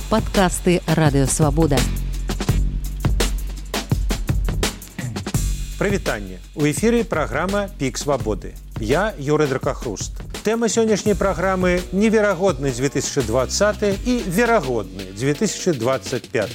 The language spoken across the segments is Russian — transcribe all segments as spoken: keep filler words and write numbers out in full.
Подкасты «Радио Свобода». Прывітанне. У эфіры праграма «Пік свабоды». Я Юрый Дракахруст. Тэма сённяшняй праграмы неверагодны две тысячи двадцаты і верагодны две тысячи двадцать пяты.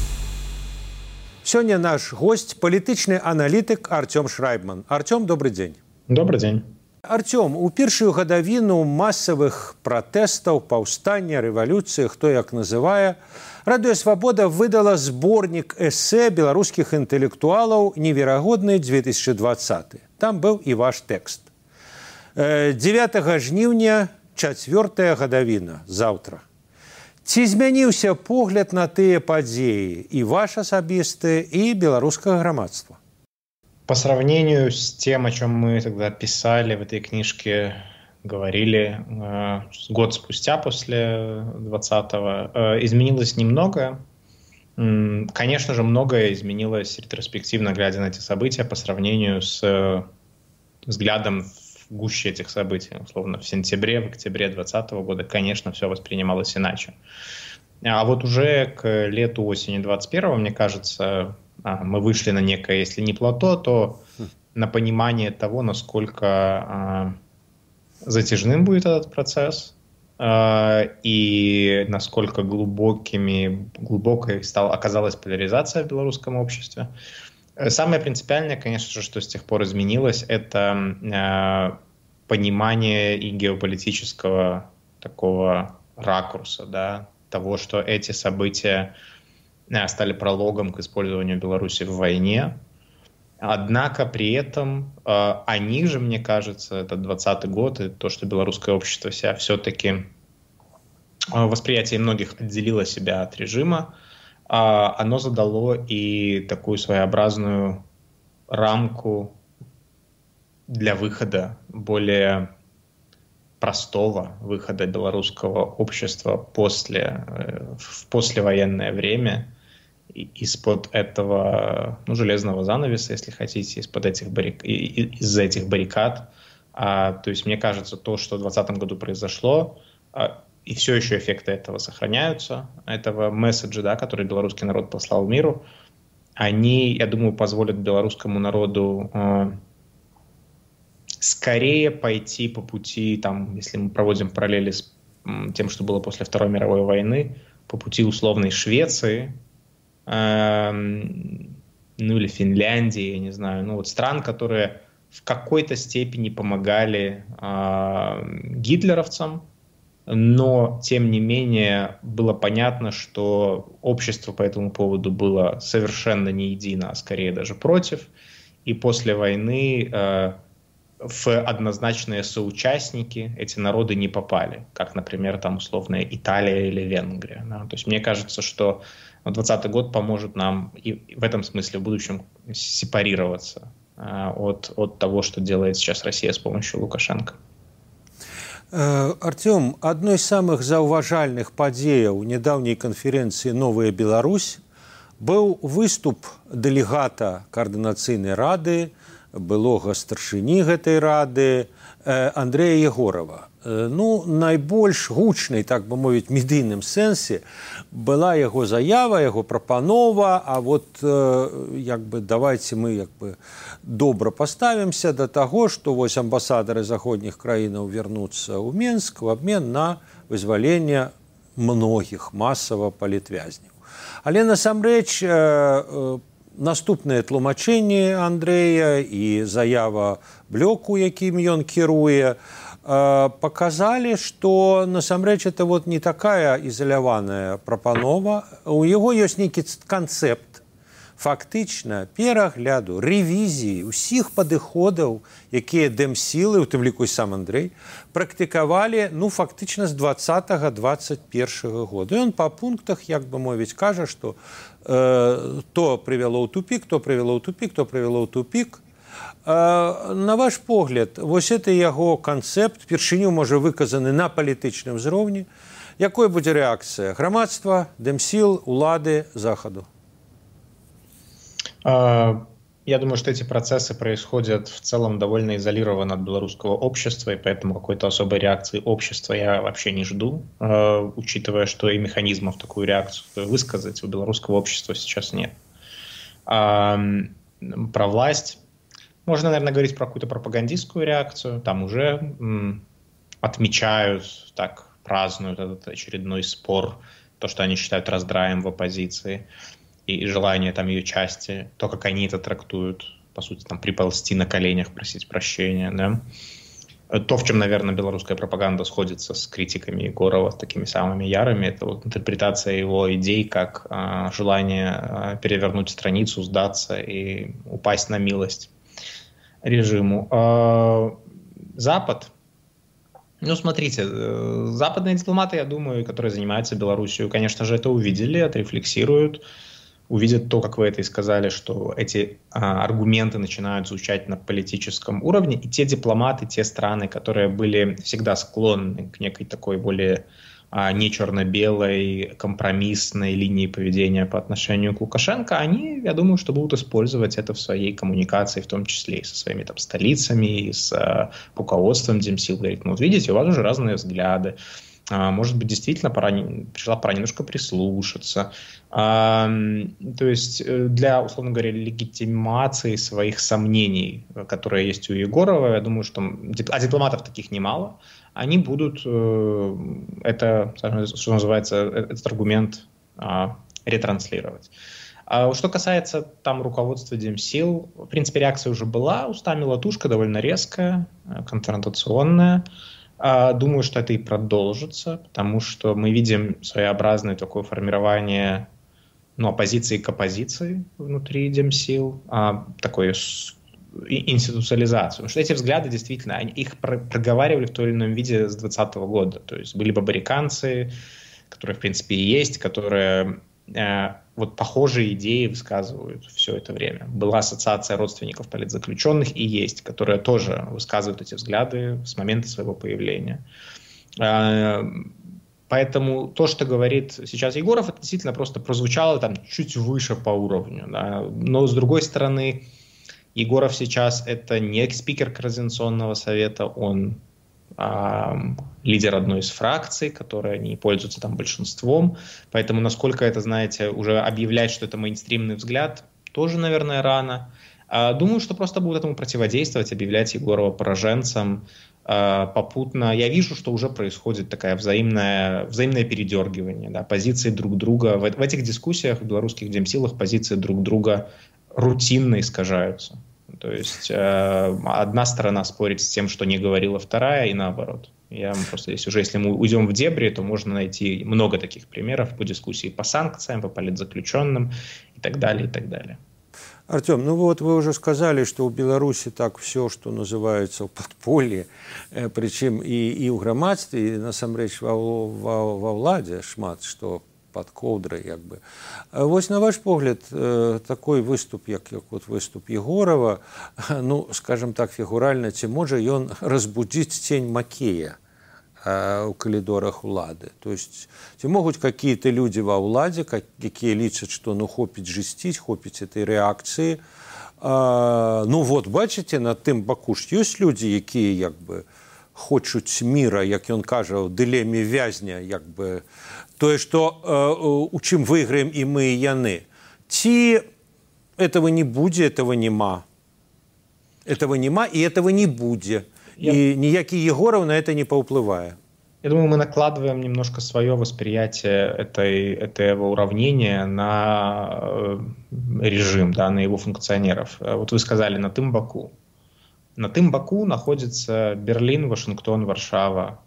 Сёння наш гость палітычны аналітык Артём Шрайбман. Артём, добрый дзень. Добрый дзень. Артём, у першую гадавіну масавых пратэстаў, паўстання, рэвалюцыі, хто як называе, Радыё Свабода выдала зборнік эсэ беларускіх інтэлектуалаў «Неверагодны две тысячи двадцаты». Там быў і ваш тэкст. дзевятага жніўня, чацвёртая гадавіна, заўтра. Ці змяніўся погляд на тыя падзеі і ваш асабісты, і беларускага грамадства? По сравнению с тем, о чем мы тогда писали в этой книжке, говорили э, год спустя после двадцатого, э, изменилось немного. М, конечно же, многое изменилось ретроспективно, глядя на эти события, по сравнению с э, взглядом в гуще этих событий. Условно, в сентябре, в октябре двадцатого года, конечно, все воспринималось иначе. А вот уже к лету, осени двадцать первого, мне кажется, мы вышли на некое, если не плато, то на понимание того, насколько а, затяжным будет этот процесс а, и насколько глубокими, глубокой стала, оказалась поляризация в белорусском обществе. Самое принципиальное, конечно же, что с тех пор изменилось, это а, понимание и геополитического такого ракурса, да, того, что эти события стали прологом к использованию Беларуси в войне. Однако при этом э, они же, мне кажется, это двадцатый год, и то, что белорусское общество себя все-таки э, восприятие многих отделило себя от режима, э, оно задало и такую своеобразную рамку для выхода, более простого выхода белорусского общества после, э, в послевоенное время из-под этого, ну, железного занавеса, если хотите, из-под этих баррик... из-за этих баррикад. А, то есть, мне кажется, то, что в двадцатом году произошло, а, и все еще эффекты этого сохраняются, этого месседжа, да, который белорусский народ послал миру, они, я думаю, позволят белорусскому народу а, скорее пойти по пути, там, если мы проводим параллели с тем, что было после Второй мировой войны, по пути условной Швеции, ну или Финляндии, я не знаю, ну вот стран, которые в какой-то степени помогали э, гитлеровцам, но тем не менее было понятно, что общество по этому поводу было совершенно не едино, а скорее даже против, и после войны э, в однозначные соучастники эти народы не попали, как, например, там условная Италия или Венгрия. Да? То есть мне кажется, что двадцатый год поможет нам и в этом смысле в будущем сепарироваться а, от, от того, что делает сейчас Россия с помощью Лукашенко. Артём, одной из самых заўважальных падзеяў недаўняй канферэнцыі «Новая Беларусь» быў выступ дэлегата Координацыйнай рады, былога старшыні гэтай рады Андрэя Егорова. Ну, найбольш гучнай, так бы мовіць, медыйным сэнсе была яго заява, яго прапанова, а вот як бы давайте мы як бы добра паставімся да таго, што вось амбасадары заходніх краінаў вернуцца ў Менск в абмен на вызваленне многіх масава палітвязняў. Але насамрэч наступныя тлумачэнні Андрэя і заява блоку, якім ён кіруе, показали, что насамрэч это вот не такая изоляваная прапанова. У яго ёсць нейкі канцэпт фактычна перагляду, рэвізіі ўсіх падыходаў, якія дэмсілы, у тым ліку і сам Андрэй, практыкавалі, ну, фактычна з двадцатага двадцать першага года. І ён па пунктах, як бы мовіць, кажа, што э, то прывяло ў тупік, то прывяло ў тупік, то прывяло ў тупік. На ваш погляд, вось это яго канцэпт, першыню можа выказаны на палітычным узроўні. Якой будзе рэакцыя грамадства, дэмсіл, улады, захаду? Я думаю, что эти процессы происходят в целом довольно изолированно от белорусского общества, и поэтому какой-то особой реакции общества я вообще не жду, э, учитывая, что и механизмов такую реакцию высказать у белорусского общества сейчас нет. А, про власть можно, наверное, говорить про какую-то пропагандистскую реакцию. Там уже м, отмечают, так празднуют этот очередной спор, то, что они считают раздраем в оппозиции, и желание там ее части, то, как они это трактуют, по сути, там приползти на коленях, просить прощения, да. То, в чем, наверное, белорусская пропаганда сходится с критиками Егорова, с такими самыми ярыми, это вот интерпретация его идей как а, желание а, перевернуть страницу, сдаться и упасть на милость режиму. А, Запад, ну, смотрите, западные дипломаты, я думаю, которые занимаются Белоруссией, конечно же, это увидели, отрефлексируют, увидят то, как вы это и сказали, что эти а, аргументы начинают звучать на политическом уровне, и те дипломаты, те страны, которые были всегда склонны к некой такой более а, не черно-белой, компромиссной линии поведения по отношению к Лукашенко, они, я думаю, что будут использовать это в своей коммуникации, в том числе и со своими там столицами, и с а, руководством Демсил. Говорит, ну вот видите, у вас уже разные взгляды. Может быть, действительно пора, пришла пора немножко прислушаться. А, то есть для, условно говоря, легитимации своих сомнений, которые есть у Егорова, я думаю, что а дипломатов таких немало, они будут э, это, что называется, этот аргумент а, ретранслировать. А что касается там руководства Демсил, в принципе, реакция уже была, устами латушка довольно резкая, конфронтационная. Думаю, что это и продолжится, потому что мы видим своеобразное такое формирование, ну, оппозиции к оппозиции внутри Демсил, а, такое институциализацию. Потому что эти взгляды действительно, они, их проговаривали в том или ином виде с двадцатого года. То есть были бабариканцы, которые, в принципе, и есть, которые э, вот похожие идеи высказывают все это время. Была ассоциация родственников политзаключенных и есть, которая тоже высказывают эти взгляды с момента своего появления. Поэтому то, что говорит сейчас Егоров, это действительно просто прозвучало там чуть выше по уровню. Да. Но с другой стороны, Егоров сейчас это не спикер Координационного совета, он лидер одной из фракций, которая не пользуется там большинством. Поэтому, насколько это, знаете, уже объявлять, что это мейнстримный взгляд, тоже, наверное, рано. Думаю, что просто будут этому противодействовать, объявлять Егорова пораженцем попутно. Я вижу, что уже происходит такое взаимное, взаимное передергивание, да, позиции друг друга. В, в этих дискуссиях в белорусских демсилах позиции друг друга рутинно искажаются. То есть э, одна сторона спорит с тем, что не говорила вторая, и наоборот. Я просто, если уже если мы уйдем в дебри, то можно найти много таких примеров по дискуссии по санкциям, по политзаключенным и так далее, и так далее. Артем, ну вот вы уже сказали, что у Беларуси так все, что называется в подполье, э, причем и, и у громадства, и насамрэч во, во, во владе шмат, что под коўдрай, як бы. Вось на ваш погляд, такой выступ, як, як вот выступ Егорова, ну, скажем так, фігуральна, ці можа ён разбудзіць тень Макея у калідорах улады? То есть, ці могуць какие-то люди во ўладзе, якія лічаць, што ну хопіць жысціць, хопіць этой рэакцыі. Ну вот, бачыце, на тым баку ж ёсць людзі, якія, як бы, хочуць міра, як ён кажа, у дылеме вязня, як бы, тое, што э, у чым выйграем і мы, і яны. Ці этого не будзе, этого нема. Этого нема, і этого не будзе. Я... И ніякі Егоров на это не паўплывае. Я думаю, мы накладываем немножко свое восприятие этой, этого уравнения на режим, да, на его функционеров. Вот вы сказали, на тым баку. На тым баку находится Берлин, Вашингтон, Варшава,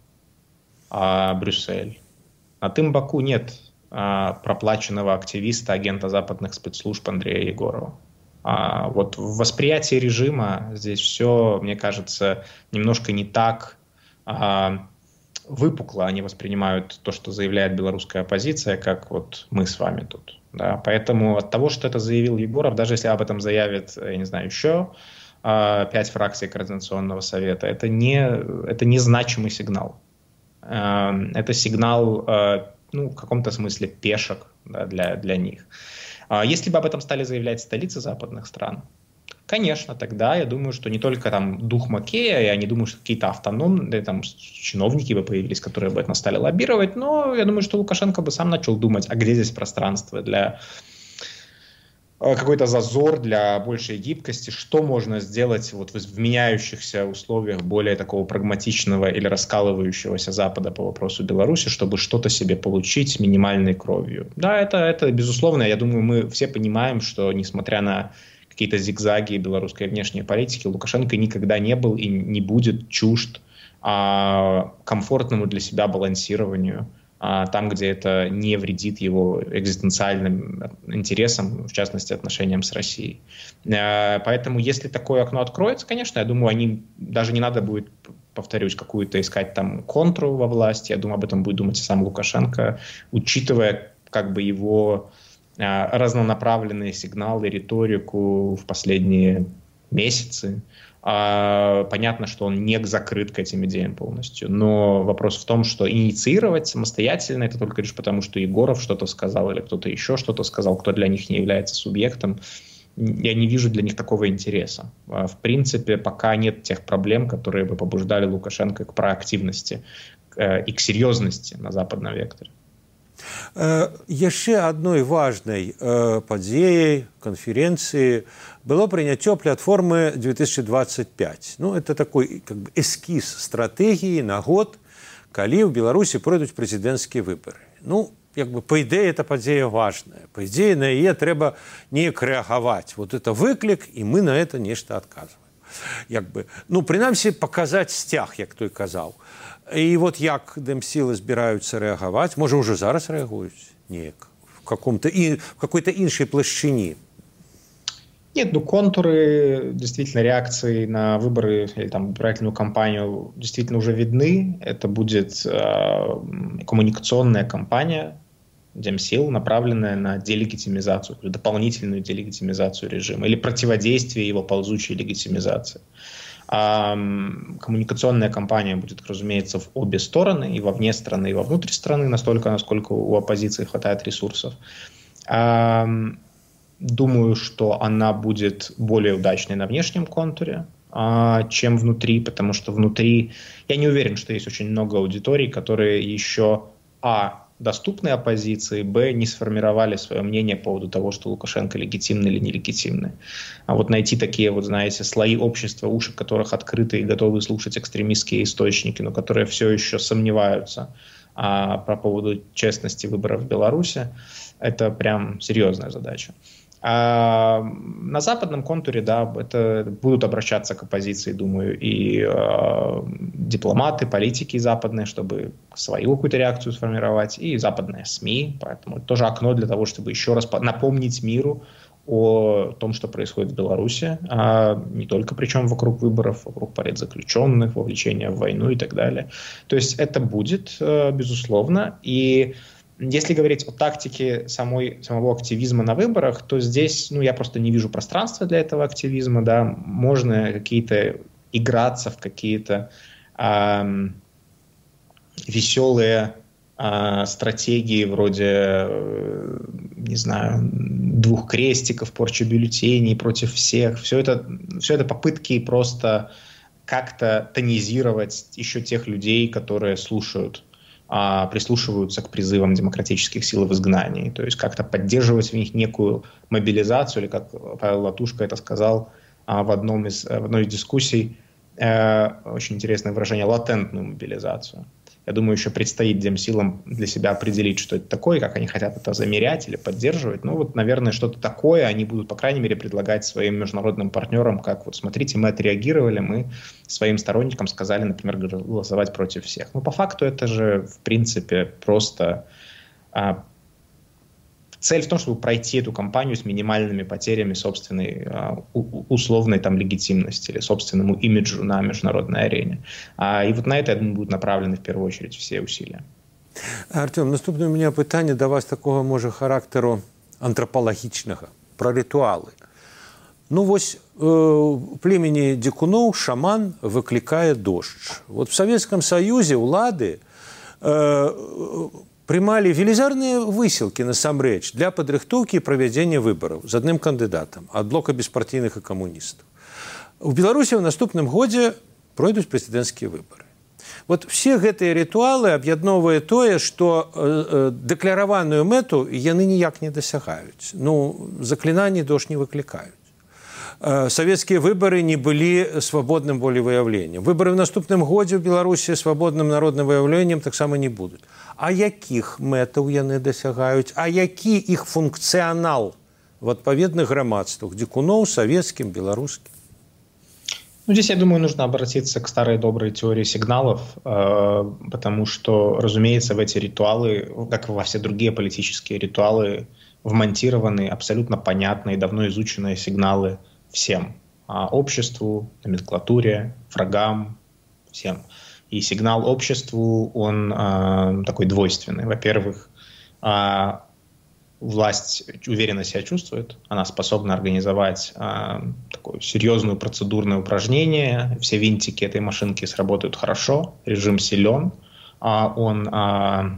а Брюссель. На тым баку нет а, проплаченного активиста, агента западных спецслужб Андрея Егорова. А, вот в восприятии режима здесь все, мне кажется, немножко не так а, выпукло. Они воспринимают то, что заявляет белорусская оппозиция, как вот мы с вами тут. Да? Поэтому от того, что это заявил Егоров, даже если об этом заявит, я не знаю, еще а, пять фракций Координационного совета, это не, это не значимый сигнал. Это сигнал, ну, в каком-то смысле пешек, да, для, для них. Если бы об этом стали заявлять столицы западных стран, Конечно, тогда я думаю, что не только там дух Макея, я не думаю, что какие-то автономные там чиновники бы появились, которые бы это стали лоббировать, но я думаю, что Лукашенко бы сам начал думать, а где здесь пространство для какой-то зазор, для большей гибкости, что можно сделать вот в меняющихся условиях более такого прагматичного или раскалывающегося Запада по вопросу Беларуси, чтобы что-то себе получить минимальной кровью. Да, это, это безусловно, я думаю, мы все понимаем, что несмотря на какие-то зигзаги белорусской внешней политики, Лукашенко никогда не был и не будет чужд а, комфортному для себя балансированию а, там, где это не вредит его экзистенциальным интересам, в частности, отношениям с Россией. А, поэтому, если такое окно откроется, конечно, я думаю, они даже не надо будет, повторюсь, какую-то искать там контру во власти. Я думаю, об этом будет думать и сам Лукашенко, учитывая как бы его разнонаправленные сигналы, риторику в последние месяцы. Понятно, что он не закрыт к этим идеям полностью, но вопрос в том, что инициировать самостоятельно это только лишь потому, что Егоров что-то сказал или кто-то еще что-то сказал, кто для них не является субъектом. Я не вижу для них такого интереса. В принципе, пока нет тех проблем, которые бы побуждали Лукашенко к проактивности и к серьезности на западном векторе. Яшчэ адной важнай падзеяй канферэнцыі было прыняццё платформы две тысячи двадцать пять. Ну, это такой как бы эскіз стратэгіі на год, калі ў Беларусі пройдуць прэзідэнцкія выбары. Ну, як бы па ідэі эта падзея важная. Па ідзеі на яе трэба неяк рэагаваць. Вот это выклік, і мы на это нешта адказваем. Як бы, ну, прынамсі паказаць сцяг, як той казаў. І вот як дэмсілы збіраюцца рэагаваць, можа, ўжо зараз рэагуюць неяк в каком-то и в какой-то іншай плашчыні. Нет, ну контуры действительно реакции на выборы или там избирательную кампанию действительно уже видны. Это будет э, коммуникационная кампания Демсил, направленная на делегитимизацию, дополнительную делегитимизацию режима или противодействие его ползучей легитимизации. А коммуникационная кампания будет, разумеется, в обе стороны, и вовне страны, и вовнутрь страны, настолько, насколько у оппозиции хватает ресурсов. А, думаю, что она будет более удачной на внешнем контуре, а, чем внутри, потому что внутри я не уверен, что есть очень много аудиторий, которые еще а. доступны оппозиции, б. не сформировали свое мнение по поводу того, что Лукашенко легитимный или нелегитимный. А вот найти такие, вот знаете, слои общества, уши которых открыты и готовы слушать экстремистские источники, но которые все еще сомневаются а, по поводу честности выборов в Беларуси, это прям серьезная задача. А на западном контуре, да, это будут обращаться к оппозиции, думаю, и э, дипломаты, политики западные, чтобы свою какую-то реакцию сформировать, и западные СМИ, поэтому это тоже окно для того, чтобы еще раз напомнить миру о том, что происходит в Беларуси, а не только причем вокруг выборов, вокруг политзаключенных, вовлечения в войну и так далее. То есть это будет, э, безусловно, и если говорить о тактике самой, самого активизма на выборах, то здесь, ну, я просто не вижу пространства для этого активизма, да, можно какие-то играться в какие-то э, веселые э, стратегии вроде, э, не знаю, двух крестиков, порчи бюллетеней против всех, все это, все это попытки просто как-то тонизировать еще тех людей, которые слушают, прислушиваются к призывам демократических сил в изгнании. То есть как-то поддерживать в них некую мобилизацию, или, как Павел Латушко это сказал в, одном из, в одной из дискуссий, очень интересное выражение, латентную мобилизацию. Я думаю, еще предстоит демсилам для себя определить, что это такое, как они хотят это замерять или поддерживать. Ну вот, наверное, что-то такое они будут, по крайней мере, предлагать своим международным партнерам, как вот, смотрите, мы отреагировали, мы своим сторонникам сказали, например, голосовать против всех. Но по факту это же, в принципе, просто а, цель в том, чтобы пройти эту кампанию с минимальными потерями собственной а, условной там легитимности или собственному имиджу на международной арене. А, и вот на это, я думаю, будут направлены в первую очередь все усилия. Артем, наступне у меня питання до вас такого, може, характеру антропологічного, про ритуали. Ну, вось э, племени дикунов шаман выкликает дождь. Вот в Советском Союзе улады э, прымалі велізарныя высілкі насамрэч для падрыхтоўкі і правядзення выбараў з адным кандыдатам ад блока беспартыйных і камуністаў. У Беларусі ў наступным годзе пройдуць прэзідэнцкія выбары. Вот все гэтыя рытуалы аб'ядноўвае тое, што э, дэклараваную мэту яны ніяк не дасягаюць. Ну, заклінанні дождж не выклікаюць. Савецкія выбары не былі свабодным волевыяўленнем. Выбары ў наступным годзе ў Беларусі свабодным народным выяўленнем таксама не будуць. А якіх мэтаў яны дасягаюць? А які іх функцыянал в адпаведных грамадствах дзікуноў, савецкім, беларускім? Ну, здесь, я думаю, нужно обратиться к старой доброй теории сигналов, э, потому что, разумеется, в эти ритуалы, как и во все другие политические ритуалы, вмонтированы абсолютно понятные, давно изученные сигналы всем. Обществу, номенклатуре, врагам, всем. И сигнал обществу, он э, такой двойственный. Во-первых, э, власть уверенно себя чувствует, она способна организовать э, такое серьезное процедурное упражнение, все винтики этой машинки сработают хорошо, режим силен, э, он, э,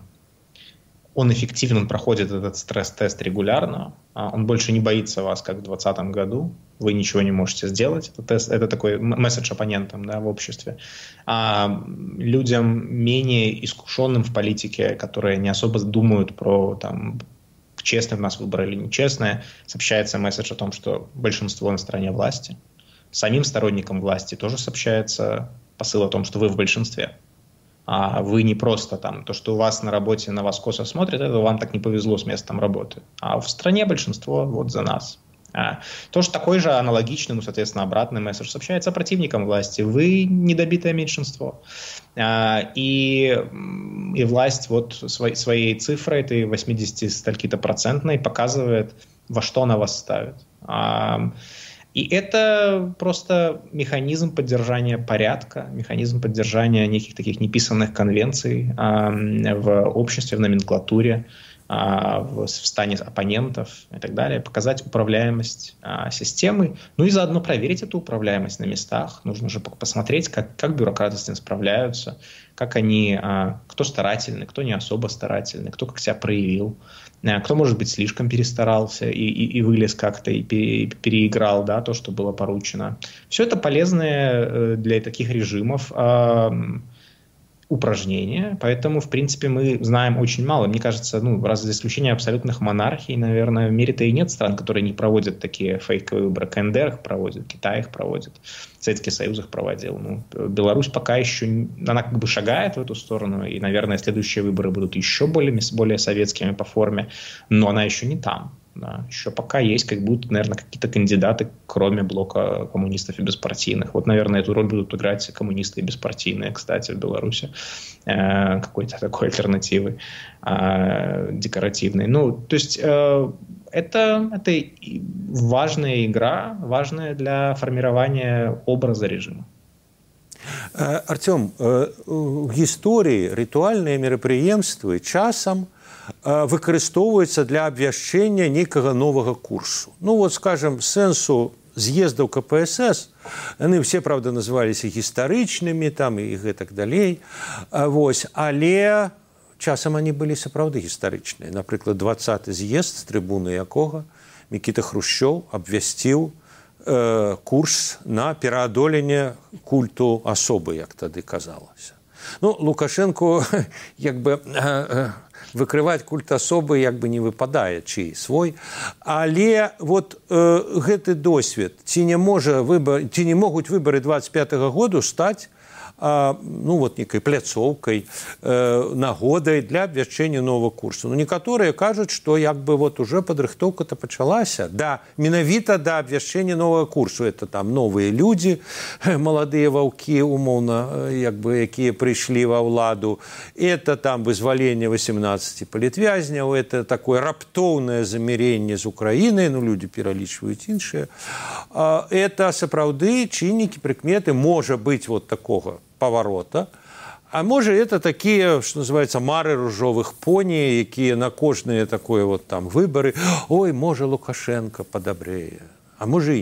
он эффективен, он проходит этот стресс-тест регулярно, э, он больше не боится вас, как в двадцатом году, вы ничего не можете сделать. Это, тест, это такой месседж оппонентам, да, в обществе. А людям менее искушенным в политике, которые не особо думают про там, честное у нас выбор или нечестное, сообщается месседж о том, что большинство на стороне власти. Самим сторонникам власти тоже сообщается посыл о том, что вы в большинстве. А вы не просто там, то, что у вас на работе на вас косо смотрят, это вам так не повезло с местом работы. А в стране большинство вот за нас. А, тоже такой же аналогичный, ну, соответственно, обратный месседж сообщается противникам власти. Вы недобитое меньшинство. А, и, и власть вот своей, своей цифрой, этой восьмидесяти-стольки-то процентной, показывает, во что она вас ставит. А, и это просто механизм поддержания порядка, механизм поддержания неких таких неписанных конвенций а, в обществе, в номенклатуре, в стане оппонентов и так далее, показать управляемость а, системы, ну и заодно проверить эту управляемость на местах. Нужно же посмотреть, как, как бюрократы с этим справляются, как они, а, кто старательный, кто не особо старательный, кто как себя проявил, а, кто, может быть, слишком перестарался и, и, и вылез как-то и пере, переиграл, да, то, что было поручено. Все это полезное для таких режимов а, упражнения, поэтому, в принципе, мы знаем очень мало. Мне кажется, ну, раз за исключением абсолютных монархий, наверное, в мире-то и нет стран, которые не проводят такие фейковые выборы. КНДР их проводит, Китай их проводит, Советский Союз их проводил. Ну, Беларусь пока еще, она как бы шагает в эту сторону, и, наверное, следующие выборы будут еще более, более советскими по форме, но она еще не там. Да. Еще пока есть, как будут, наверное, какие-то кандидаты, кроме блока коммунистов и беспартийных. Вот, наверное, эту роль будут играть коммунисты и беспартийные, кстати, в Беларуси. Э, какой-то такой альтернативы э, декоративной. Ну, то есть э, это, это важная игра, важная для формирования образа режима. Артем, в гісторыі рытуальныя мерапрыемствы часам выкарыстоўваюцца для абвяшчэння нейкага новага курсу. Ну вот, скажем, сэнсу з'ездаў ка пэ эс эс, яны все, правда, называліся гістарычнымі там і гэтак далей. Вось, але часам они былі сапраўды гістарычныя. Напрыклад, двадцаты з'езд, з трыбуны якога Мікіта Хрушчоў абвясціў э, курс на пераадоленне культу асобы, як тады казалася. Ну, Лукашенко як бы э, выкрываць культ асобы як бы не выпадае чый свой, але вот э, гэты досвед ці не можа выбар, ці не могуць выбары двадцать пятага году стаць э, ну вот некай пляцоўкай, э, нагодай для абвяшчэння новага курсу. Ну, некаторыя кажуць, што як бы вот уже падрыхтоўка-то пачалася, да, менавіта да абвяшчэння новага курсу. Это там новыя людзі, маладыя ваўкі, умоўна, як бы, якія прыйшлі ва ўладу. Это там вызваленне восемнадцати палітвязняў, это такое раптоўнае заміренне з Украінай, ну, людзі пералічваюць іншыя. Это сапраўды чыннікі, прыкметы, можа быць вот такога поворота. А может, это такие, что называется, мары ружовых пони, якія на кожныя такое вот там выборы. Ой, может, Лукашенко подобрее. А может и не.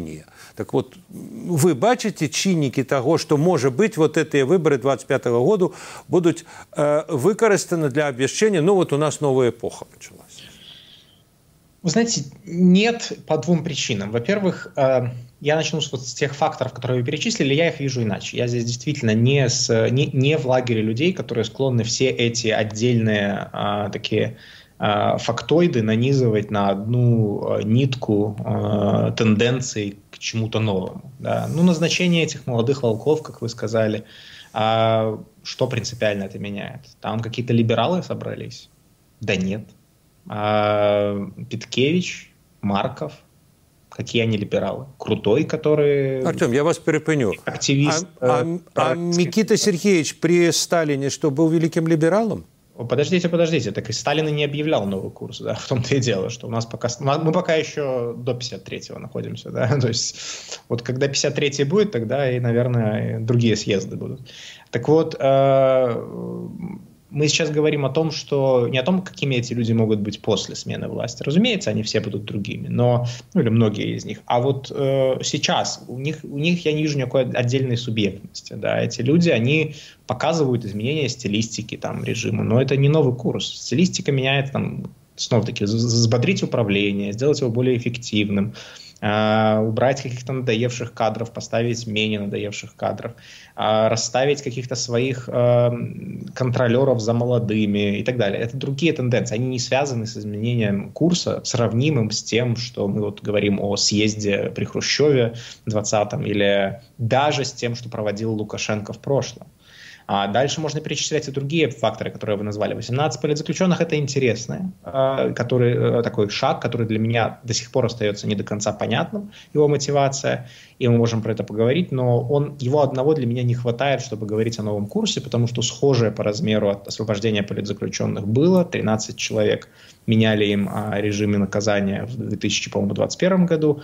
Так вот, вы бачите чинники того, что, может быть, вот эти выборы двадцать пятого года будут э, выкористаны для обвещения, ну вот у нас новая эпоха началась. Вы знаете, нет, по двум причинам. Во-первых, э, я начну с, вот, с тех факторов, которые вы перечислили, я их вижу иначе. Я здесь действительно не, с, не, не в лагере людей, которые склонны все эти отдельные э, такие э, фактоиды нанизывать на одну э, нитку э, тенденций к чему-то новому. Да. Ну, назначение этих молодых волков, как вы сказали, э, что принципиально это меняет? Там какие-то либералы собрались? Да нет. Петкевич, Марков, какие они либералы? Крутой, который... Артем, я вас перепыню. Активист. А, а, а Никита Сергеевич при Сталине что, был великим либералом? Подождите, подождите, так и Сталин не объявлял новый курс, да, в том-то и дело, что у нас пока, мы пока еще до пятьдесят третьего находимся, да, то есть вот когда пятьдесят третий будет, тогда и, наверное, и другие съезды будут. Так вот, мы сейчас говорим о том, что не о том, какими эти люди могут быть после смены власти. Разумеется, они все будут другими, но, ну или многие из них. А вот э, сейчас у них, у них я не вижу никакой отдельной субъектности. Да. Эти люди, они показывают изменения стилистики там, режима, но это не новый курс. Стилистика меняет, там, снова-таки, взбодрить управление, сделать его более эффективным, Uh, убрать каких-то надоевших кадров, поставить менее надоевших кадров, uh, расставить каких-то своих uh, контролеров за молодыми и так далее. Это другие тенденции, они не связаны с изменением курса, сравнимым с тем, что мы вот говорим о съезде при Хрущеве двадцатом или даже с тем, что проводил Лукашенко в прошлом. А дальше можно перечислять и другие факторы, которые вы назвали. восемнадцать политзаключенных – это интересно, который, такой шаг, который для меня до сих пор остается не до конца понятным, его мотивация, и мы можем про это поговорить, но он, его одного для меня не хватает, чтобы говорить о новом курсе, потому что схожее по размеру от освобождения политзаключенных было, тринадцать человек меняли им режимы наказания в две тысячи двадцать первом году.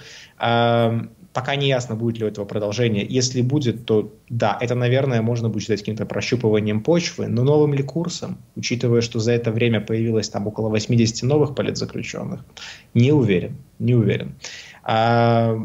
Пока не ясно, будет ли у этого продолжение. Если будет, то да, это, наверное, можно будет считать каким-то прощупыванием почвы, но новым ли курсом, учитывая, что за это время появилось там около восемьдесят новых политзаключенных, не уверен, не уверен. А,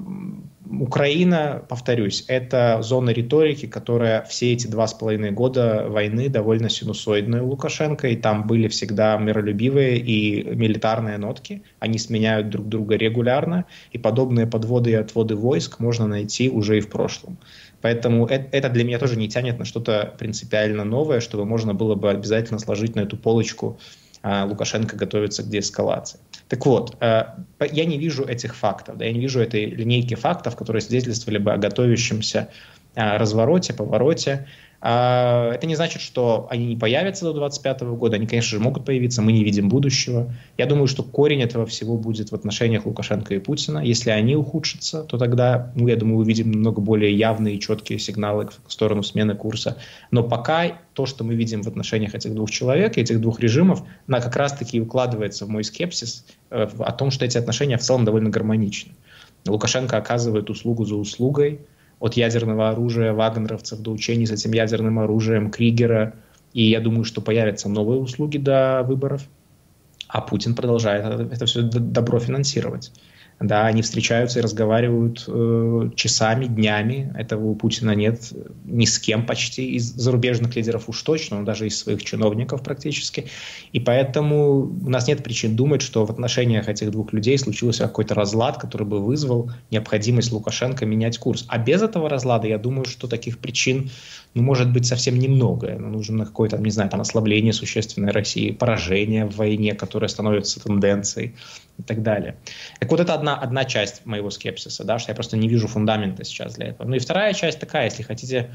Украина, повторюсь, это зона риторики, которая все эти два с половиной года войны довольно синусоидная у Лукашенко, и там были всегда миролюбивые и милитарные нотки, они сменяют друг друга регулярно, и подобные подводы и отводы войск можно найти уже и в прошлом. Поэтому это для меня тоже не тянет на что-то принципиально новое, чтобы можно было бы обязательно сложить на эту полочку Лукашенко готовится к деэскалации. Так вот, я не вижу этих фактов, да, я не вижу этой линейки фактов, которые свидетельствовали бы о готовящемся развороте, повороте. Это не значит, что они не появятся до двадцать пятого года, они, конечно же, могут появиться, мы не видим будущего. Я думаю, что корень этого всего будет в отношениях Лукашенко и Путина. Если они ухудшатся, то тогда, ну, я думаю, увидим намного более явные и четкие сигналы в сторону смены курса. Но пока то, что мы видим в отношениях этих двух человек, этих двух режимов, она как раз-таки укладывается в мой скепсис о том, что эти отношения в целом довольно гармоничны. Лукашенко оказывает услугу за услугой, от ядерного оружия вагнеровцев до учений с этим ядерным оружием Кригера. И я думаю, что появятся новые услуги до выборов. А Путин продолжает это все добро финансировать. Да, они встречаются и разговаривают э, часами, днями. Этого у Путина нет ни с кем почти. Из зарубежных лидеров уж точно, но даже из своих чиновников практически. И поэтому у нас нет причин думать, что в отношениях этих двух людей случился какой-то разлад, который бы вызвал необходимость Лукашенко менять курс. А без этого разлада, я думаю, что таких причин, ну, может быть совсем немного. Нужно какое-то, не знаю, там, ослабление существенной России, поражение в войне, которое становится тенденцией и так далее. Так вот, это одна, одна часть моего скепсиса, да, что я просто не вижу фундамента сейчас для этого. Ну и вторая часть такая, если хотите,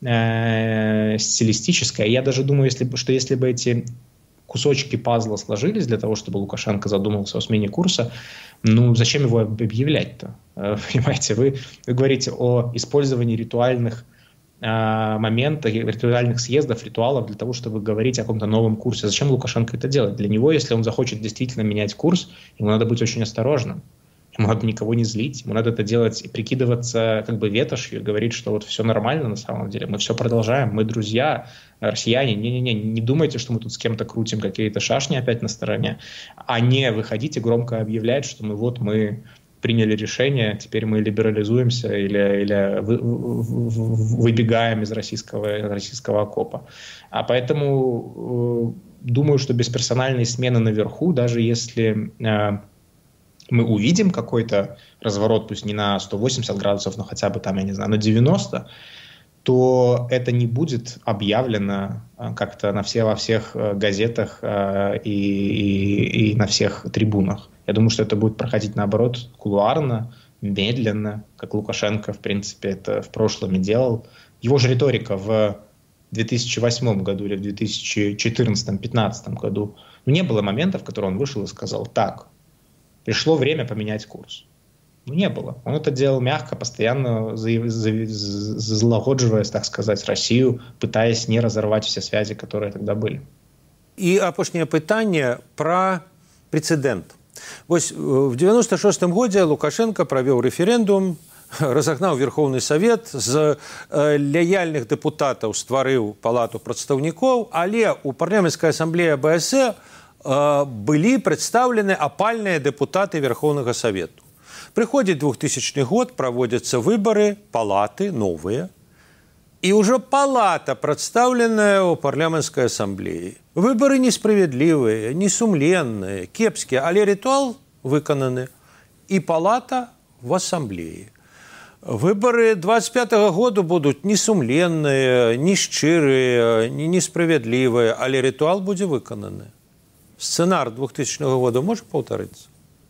э, стилистическая. Я даже думаю, если, что если бы эти кусочки пазла сложились для того, чтобы Лукашенко задумался о смене курса, ну зачем его объявлять-то? Э, понимаете, вы, вы говорите о использовании ритуальных момента, ритуальных съездов, ритуалов для того, чтобы говорить о каком-то новом курсе. Зачем Лукашенко это делать? Для него, если он захочет действительно менять курс, ему надо быть очень осторожным. Ему надо никого не злить, ему надо это делать и прикидываться как бы ветошью, говорить, что вот все нормально на самом деле, мы все продолжаем, мы друзья, россияне, не-не-не, не думайте, что мы тут с кем-то крутим какие-то шашни опять на стороне, а не выходить и громко объявлять, что мы вот мы приняли решение, теперь мы либерализуемся или, или вы, вы, выбегаем из российского, российского окопа. А поэтому э, думаю, что бесперсональные смены наверху, даже если э, мы увидим какой-то разворот, пусть не на сто восемьдесят градусов, но хотя бы там, я не знаю, на девяносто, то это не будет объявлено как-то на все, во всех газетах э, и, и, и на всех трибунах. Я думаю, что это будет проходить, наоборот, кулуарно, медленно, как Лукашенко, в принципе, это в прошлом и делал. Его же риторика в две тысячи восьмом году или в две тысячи четырнадцатом — две тысячи пятнадцатом году, ну, не было момента, в который он вышел и сказал: так, пришло время поменять курс. Ну, не было. Он это делал мягко, постоянно залагодживаясь, так сказать, Россию, пытаясь не разорвать все связи, которые тогда были. И апошняе пытанне про прецедент. Вось в девяносто шестом годзе Лукашенко правёў рэферэндум, разагнаў Верховны Савет, з лаяльных дэпутатаў стварыў палату прадстаўнікоў, але ў парламенцкай асамблеі а бэ эс э былі прадстаўлены апальныя дэпутаты Верховнага Савету. Прыходзіць двухтысячны год, праводзяцца выбары, палаты новыя, і ўжо палата прадстаўленая ў парламенцкай асамблеі. Выбары несправядлівыя, несумленныя, кепскія, але рытуал выкананы, і палата в асамблеі. Выбары двадцать пятого году будуць несумленныя, нешчырыя, несправядлівыя, але рытуал будзе выкананы. Сцэнар двухтысячного года может повториться?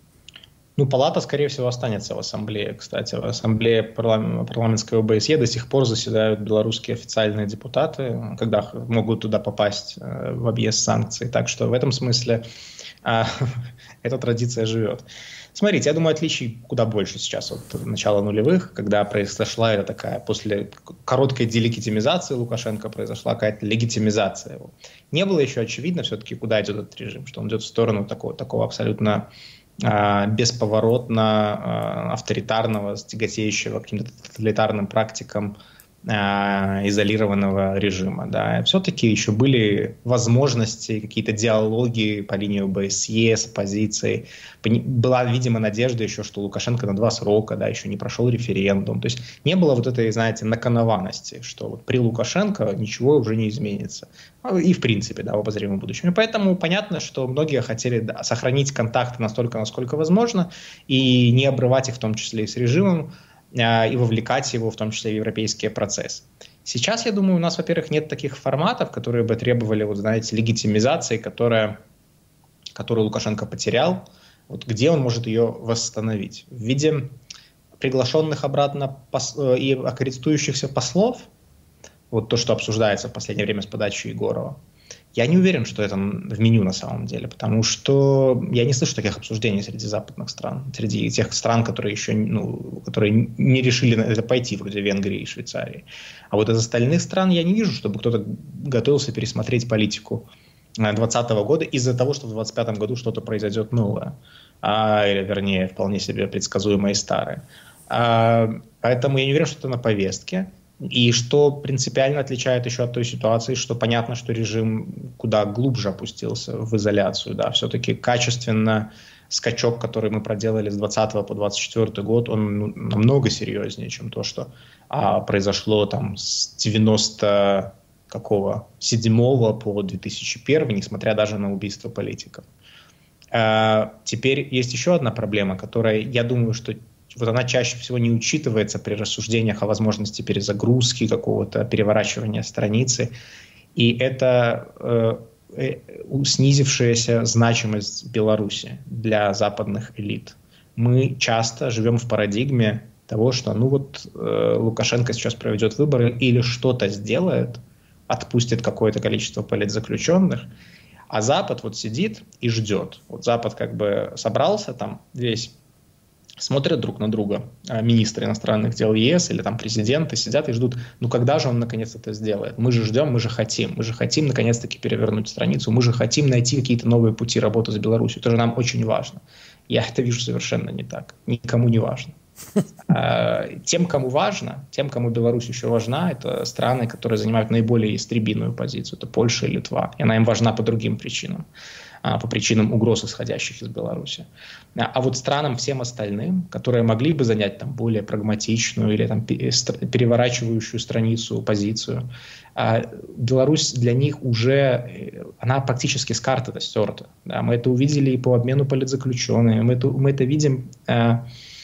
Ну, палата, скорее всего, останется в ассамблее, кстати. В ассамблее парламентской о бэ эс е до сих пор заседают белорусские официальные депутаты, когда могут туда попасть в объезд санкций. Так что в этом смысле а, эта традиция живет. Смотрите, я думаю, отличий куда больше сейчас от начала нулевых, когда произошла эта такая, после короткой делегитимизации Лукашенко произошла какая-то легитимизация его. Не было еще очевидно все-таки, куда идет этот режим, что он идет в сторону такого, такого абсолютно э, бесповоротно э, авторитарного, тяготеющего к каким-то тоталитарным практикам э, изолированного режима. Да. Все-таки еще были возможности, какие-то диалоги по линии о бэ эс е с оппозицией. Была, видимо, надежда еще, что Лукашенко на два срока, да, еще не прошел референдум. То есть не было вот этой, знаете, наканованности, что вот при Лукашенко ничего уже не изменится. И в принципе, да, в обозримом будущем. И поэтому понятно, что многие хотели, да, сохранить контакты настолько, насколько возможно, и не обрывать их в том числе и с режимом, и вовлекать его, в том числе, в европейские процессы. Сейчас, я думаю, у нас, во-первых, нет таких форматов, которые бы требовали, вот, знаете, легитимизации, которая, которую Лукашенко потерял, вот, где он может ее восстановить. В виде приглашенных обратно пос... и аккредитующихся послов, вот то, что обсуждается в последнее время с подачи Егорова, я не уверен, что это в меню на самом деле, потому что я не слышу таких обсуждений среди западных стран, среди тех стран, которые еще, ну, которые не решили на это пойти, вроде Венгрии и Швейцарии. А вот из остальных стран я не вижу, чтобы кто-то готовился пересмотреть политику двадцатого года из-за того, что в двадцать пятом году что-то произойдет новое, а, или, вернее, вполне себе предсказуемое и старое. А, поэтому я не уверен, что это на повестке. И что принципиально отличает еще от той ситуации, что понятно, что режим куда глубже опустился в изоляцию. Да. Все-таки качественно скачок, который мы проделали с двадцатого по двадцать четвёртый год, он, ну, намного серьезнее, чем то, что а, произошло там с девяносто седьмого по две тысячи первый, несмотря даже на убийство политиков. А, теперь есть еще одна проблема, которая, я думаю, что вот она чаще всего не учитывается при рассуждениях о возможности перезагрузки, какого-то переворачивания страницы. И это э, э, снизившаяся значимость Беларуси для западных элит. Мы часто живем в парадигме того, что ну вот э, Лукашенко сейчас проведет выборы или что-то сделает, отпустит какое-то количество политзаключенных, а Запад вот сидит и ждет. Вот Запад как бы собрался там весь, смотрят друг на друга, министры иностранных дел е эс или там президенты сидят и ждут, ну когда же он наконец это сделает? Мы же ждем, мы же хотим, мы же хотим наконец-таки перевернуть страницу, мы же хотим найти какие-то новые пути работы с Беларусью, это же нам очень важно. Я это вижу совершенно не так, никому не важно. Тем, кому важно, тем, кому Беларусь еще важна, это страны, которые занимают наиболее истребительную позицию. Это Польша и Литва. И она им важна по другим причинам. По причинам угроз, исходящих из Беларуси. А вот странам всем остальным, которые могли бы занять там более прагматичную или там переворачивающую страницу, позицию, Беларусь для них уже, она практически с карты-то стерта. Да, мы это увидели и по обмену политзаключенными, мы это, мы это видим э,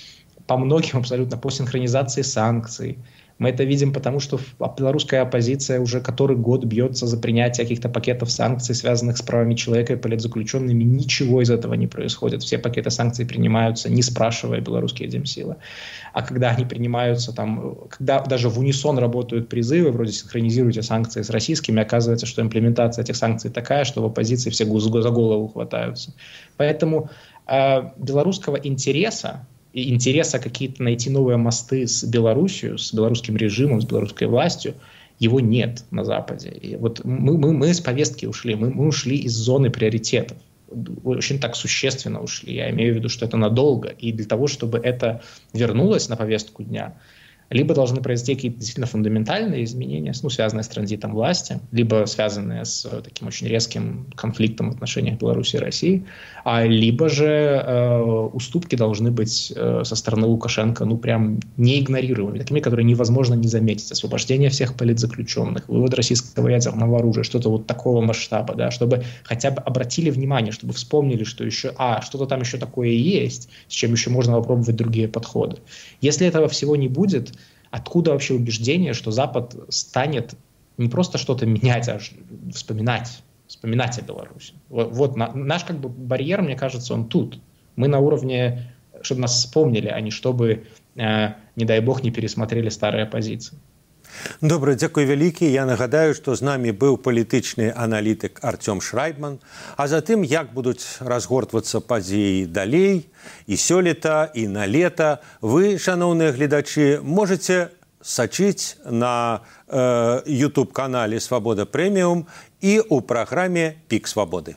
по многим абсолютно, по синхронизации санкций. Мы это видим потому, что белорусская оппозиция уже который год бьется за принятие каких-то пакетов санкций, связанных с правами человека и политзаключенными. Ничего из этого не происходит. Все пакеты санкций принимаются, не спрашивая белорусские демсилы. А когда они принимаются, там, когда даже в унисон работают призывы, вроде синхронизируйте санкции с российскими, оказывается, что имплементация этих санкций такая, что в оппозиции все за голову хватаются. Поэтому э, белорусского интереса, и интереса какие-то найти новые мосты с Белоруссией, с белорусским режимом, с белорусской властью, его нет на Западе. И вот мы, мы, мы с повестки ушли, мы, мы ушли из зоны приоритетов. Очень так существенно ушли. Я имею в виду, что это надолго. И для того, чтобы это вернулось на повестку дня, либо должны произойти какие-то действительно фундаментальные изменения, ну, связанные с транзитом власти, либо связанные с таким очень резким конфликтом в отношениях Беларуси и России, а либо же э, уступки должны быть э, со стороны Лукашенко, ну, прям неигнорируемыми, такими, которые невозможно не заметить. Освобождение всех политзаключенных, вывод российского ядерного оружия, что-то вот такого масштаба, да, чтобы хотя бы обратили внимание, чтобы вспомнили, что еще, а, что-то там еще такое есть, с чем еще можно попробовать другие подходы. Если этого всего не будет, откуда вообще убеждение, что Запад станет не просто что-то менять, а вспоминать, вспоминать о Беларуси? Вот, вот на, наш как бы барьер, мне кажется, он тут. Мы на уровне, чтобы нас вспомнили, а не чтобы, э, не дай бог, не пересмотрели старые позиции. Добра, дзякуй вялікі. Я нагадаю, што з намі быў палітычны аналітык Артём Шрайбман, а затым як будуць разгортвацца падзеі далей і сёлета, і на лета. Вы, шаноўныя гледачы, можаце сачыць на э, YouTube-канале «Свабода Прэміум» і ў праграме «Пік Свабоды».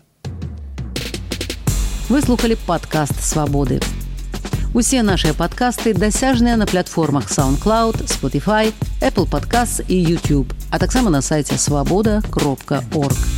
Вы слухали падкаст «Свабоды». Усе нашыя падкасты дасяжныя на платформах SoundCloud, Spotify, Apple Podcasts і YouTube, а таксама на сайце свабода кропка орг.